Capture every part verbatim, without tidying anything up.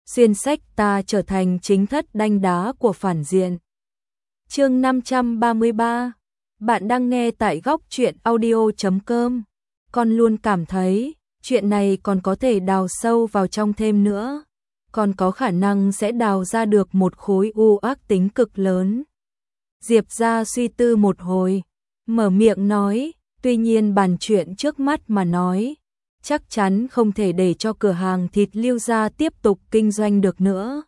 xuyên sách ta trở thành chính thất đanh đá của phản diện. Chương năm trăm ba mươi ba. Bạn đang nghe tại góc truyện audio chấm com. Con luôn cảm thấy chuyện này còn có thể đào sâu vào trong thêm nữa, còn có khả năng sẽ đào ra được một khối u ác tính cực lớn. Diệp Gia suy tư một hồi, mở miệng nói, tuy nhiên bàn chuyện trước mắt mà nói, chắc chắn không thể để cho cửa hàng thịt Lưu Gia tiếp tục kinh doanh được nữa.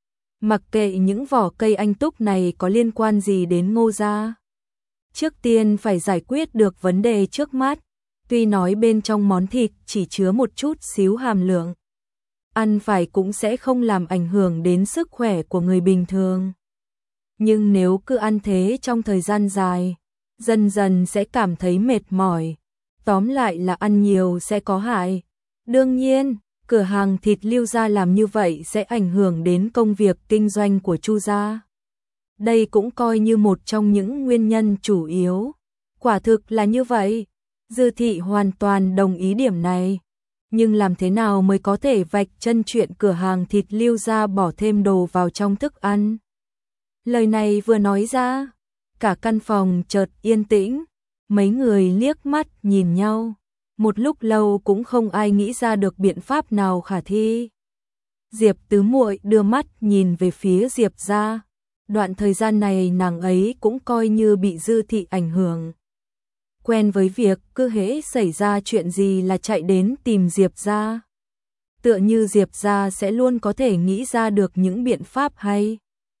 Mặc kệ những vỏ cây anh túc này có liên quan gì đến Ngô Gia, trước tiên phải giải quyết được vấn đề trước mắt. Tuy nói bên trong món thịt chỉ chứa một chút xíu hàm lượng, ăn phải cũng sẽ không làm ảnh hưởng đến sức khỏe của người bình thường. Nhưng nếu cứ ăn thế trong thời gian dài, dần dần sẽ cảm thấy mệt mỏi. Tóm lại là ăn nhiều sẽ có hại. Đương nhiên, cửa hàng thịt Lưu Gia làm như vậy sẽ ảnh hưởng đến công việc kinh doanh của Chu Gia. Đây cũng coi như một trong những nguyên nhân chủ yếu. Quả thực là như vậy. Dư Thị hoàn toàn đồng ý điểm này. Nhưng làm thế nào mới có thể vạch chân chuyện cửa hàng thịt Lưu Gia bỏ thêm đồ vào trong thức ăn? Lời này vừa nói ra, cả căn phòng chợt yên tĩnh, mấy người liếc mắt nhìn nhau, một lúc lâu cũng không ai nghĩ ra được biện pháp nào khả thi. Diệp Tứ Muội đưa mắt nhìn về phía Diệp Gia, đoạn thời gian này nàng ấy cũng coi như bị Dư Thị ảnh hưởng. Quen với việc cứ hễ xảy ra chuyện gì là chạy đến tìm Diệp Gia. Tựa như Diệp Gia sẽ luôn có thể nghĩ ra được những biện pháp hay.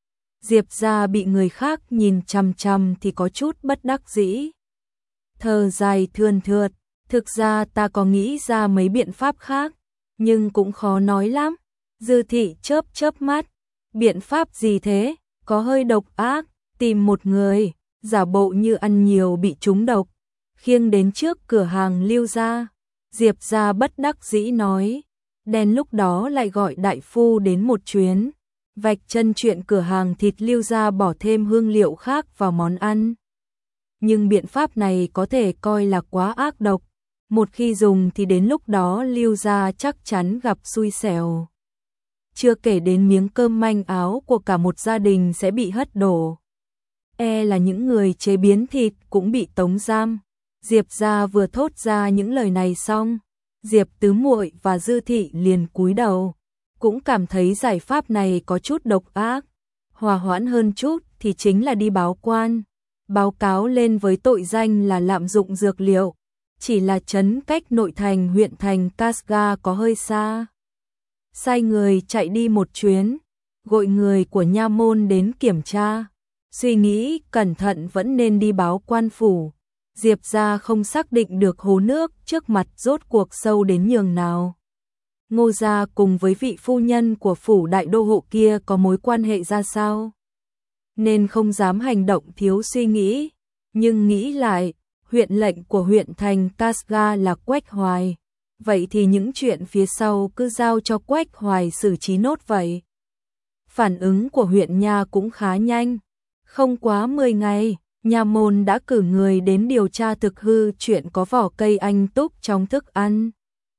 Diệp Gia bị người khác nhìn chằm chằm thì có chút bất đắc dĩ. Thở dài thườn thượt, thực ra ta có nghĩ ra mấy biện pháp khác, nhưng cũng khó nói lắm. Dư Thị chớp chớp mắt, biện pháp gì thế, có hơi độc ác, tìm một người, giả bộ như ăn nhiều bị trúng độc, khiêng đến trước cửa hàng Lưu Gia. Diệp Gia bất đắc dĩ nói, đen lúc đó lại gọi đại phu đến một chuyến, vạch chân chuyện cửa hàng thịt Lưu Gia bỏ thêm hương liệu khác vào món ăn. Nhưng biện pháp này có thể coi là quá ác độc, một khi dùng thì đến lúc đó Lưu Gia chắc chắn gặp xui xẻo. Chưa kể đến miếng cơm manh áo của cả một gia đình sẽ bị hất đổ. E là những người chế biến thịt cũng bị tống giam. Diệp Gia vừa thốt ra những lời này xong, Diệp Tứ Muội và Dư Thị liền cúi đầu, cũng cảm thấy giải pháp này có chút độc ác. Hòa hoãn hơn chút thì chính là đi báo quan, báo cáo lên với tội danh là lạm dụng dược liệu, chỉ là trấn cách nội thành huyện thành Casga có hơi xa. Sai người chạy đi một chuyến, gọi người của nha môn đến kiểm tra, suy nghĩ cẩn thận vẫn nên đi báo quan phủ. Diệp Gia không xác định được hố nước trước mặt rốt cuộc sâu đến nhường nào. Ngô Gia cùng với vị phu nhân của phủ đại đô hộ kia có mối quan hệ ra sao, nên không dám hành động thiếu suy nghĩ. Nhưng nghĩ lại, huyện lệnh của huyện thành Casga là Quách Hoài, vậy thì những chuyện phía sau cứ giao cho Quách Hoài xử trí nốt vậy. Phản ứng của huyện nha cũng khá nhanh, không quá mười ngày, nha môn đã cử người đến điều tra thực hư chuyện có vỏ cây anh túc trong thức ăn.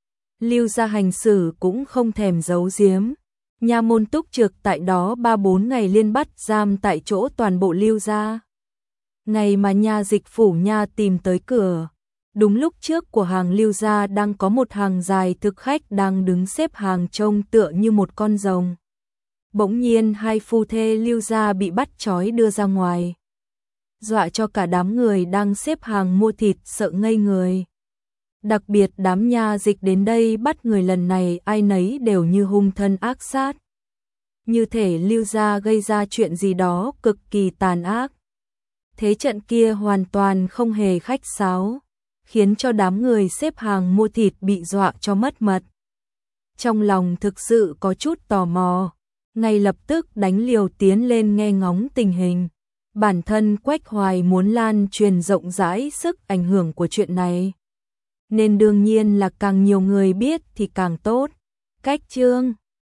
Lưu Gia hành xử cũng không thèm giấu giếm, nha môn túc trực tại đó ba bốn ngày liên bắt giam tại chỗ toàn bộ Lưu Gia. Ngày mà nha dịch phủ nha tìm tới cửa, đúng lúc trước của hàng Lưu Gia đang có một hàng dài thực khách đang đứng xếp hàng trông tựa như một con rồng. Bỗng nhiên hai phu thê Lưu Gia bị bắt trói đưa ra ngoài, dọa cho cả đám người đang xếp hàng mua thịt sợ ngây người. Đặc biệt đám nha dịch đến đây bắt người lần này ai nấy đều như hung thân ác sát, như thể Lưu Gia gây ra chuyện gì đó cực kỳ tàn ác. Thế trận kia hoàn toàn không hề khách sáo, khiến cho đám người xếp hàng mua thịt bị dọa cho mất mật. Trong lòng thực sự có chút tò mò, ngay lập tức đánh liều tiến lên nghe ngóng tình hình. Bản thân Quách Hoài muốn lan truyền rộng rãi sức ảnh hưởng của chuyện này, nên đương nhiên là càng nhiều người biết thì càng tốt. Cách chương